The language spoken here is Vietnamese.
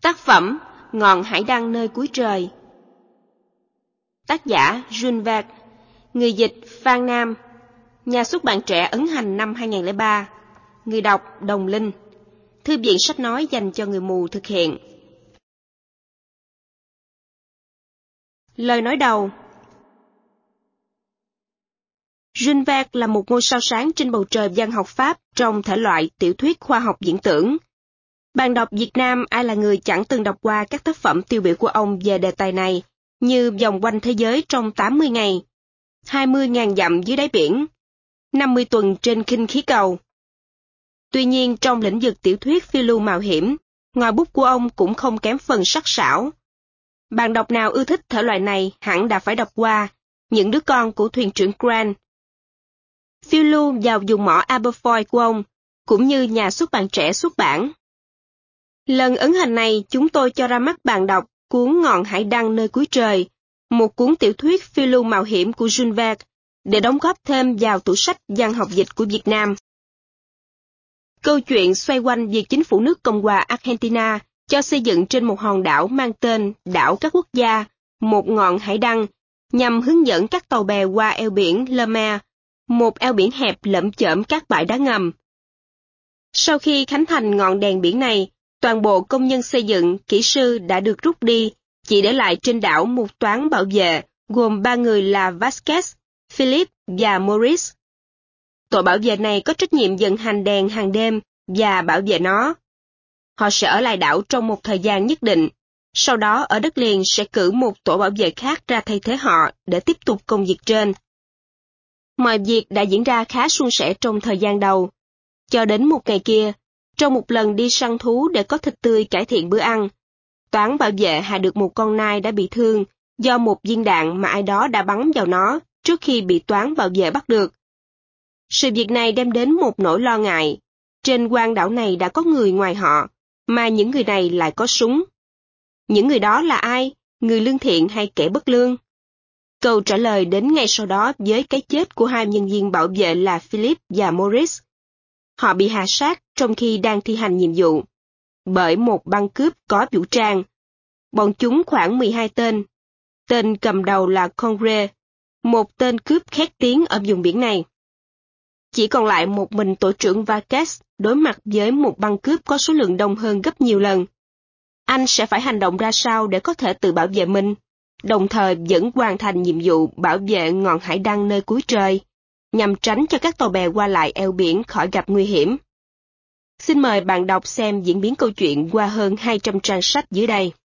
Tác phẩm Ngọn hải đăng nơi cuối trời. Tác giả Jules Verne. Người dịch Phan Nam. Nhà xuất bản Trẻ ấn hành năm 2003. Người đọc Đồng Linh. Thư viện sách nói dành cho người mù thực hiện. Lời nói đầu. Jules Verne là một ngôi sao sáng trên bầu trời văn học Pháp trong thể loại tiểu thuyết khoa học viễn tưởng. Bạn đọc Việt Nam ai là người chẳng từng đọc qua các tác phẩm tiêu biểu của ông về đề tài này, như Vòng quanh thế giới trong 80 ngày, 20.000 dặm dưới đáy biển, 50 tuần trên khinh khí cầu. Tuy nhiên trong lĩnh vực tiểu thuyết phiêu lưu mạo hiểm, ngòi bút của ông cũng không kém phần sắc sảo. Bạn đọc nào ưa thích thể loại này hẳn đã phải đọc qua Những đứa con của thuyền trưởng Grant. Phiêu lưu vào vùng mỏ Aberfoyle của ông, cũng như nhà xuất bản Trẻ xuất bản. Lần ấn hành này chúng tôi cho ra mắt bạn đọc cuốn Ngọn hải đăng nơi cuối trời, một cuốn tiểu thuyết phiêu lưu mạo hiểm của Jules Verne, để đóng góp thêm vào tủ sách văn học dịch của Việt Nam. Câu chuyện xoay quanh việc chính phủ nước Cộng hòa Argentina cho xây dựng trên một hòn đảo mang tên Đảo các Quốc gia, một ngọn hải đăng, nhằm hướng dẫn các tàu bè qua eo biển Le Maire, một eo biển hẹp lởm chởm các bãi đá ngầm. Sau khi khánh thành ngọn đèn biển này, toàn bộ công nhân xây dựng, kỹ sư đã được rút đi, chỉ để lại trên đảo một toán bảo vệ, gồm 3 người là Vasquez, Philip và Maurice. Tổ bảo vệ này có trách nhiệm vận hành đèn hàng đêm và bảo vệ nó. Họ sẽ ở lại đảo trong một thời gian nhất định, sau đó ở đất liền sẽ cử một tổ bảo vệ khác ra thay thế họ để tiếp tục công việc trên. Mọi việc đã diễn ra khá suôn sẻ trong thời gian đầu, cho đến một ngày kia, trong một lần đi săn thú để có thịt tươi cải thiện bữa ăn, toán bảo vệ hạ được một con nai đã bị thương do một viên đạn mà ai đó đã bắn vào nó trước khi bị toán bảo vệ bắt được. Sự việc này đem đến một nỗi lo ngại. Trên quang đảo này đã có người ngoài họ, mà những người này lại có súng. Những người đó là ai? Người lương thiện hay kẻ bất lương? Câu trả lời đến ngay sau đó với cái chết của 2 nhân viên bảo vệ là Philip và Maurice. Họ bị hạ sát trong khi đang thi hành nhiệm vụ, bởi một băng cướp có vũ trang. Bọn chúng khoảng 12 tên. Tên cầm đầu là Conrad, một tên cướp khét tiếng ở vùng biển này. Chỉ còn lại một mình tổ trưởng Vasquez đối mặt với một băng cướp có số lượng đông hơn gấp nhiều lần. Anh sẽ phải hành động ra sao để có thể tự bảo vệ mình, đồng thời vẫn hoàn thành nhiệm vụ bảo vệ ngọn hải đăng nơi cuối trời, nhằm tránh cho các tàu bè qua lại eo biển khỏi gặp nguy hiểm. Xin mời bạn đọc xem diễn biến câu chuyện qua hơn 200 trang sách dưới đây.